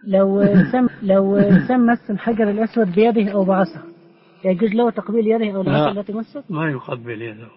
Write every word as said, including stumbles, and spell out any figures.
لو إنسان لو إنسان مس الحجر الأسود بيده أو بعصا يجوز له تقبيل يده أو العصا التي مست؟ ما يقبل يده.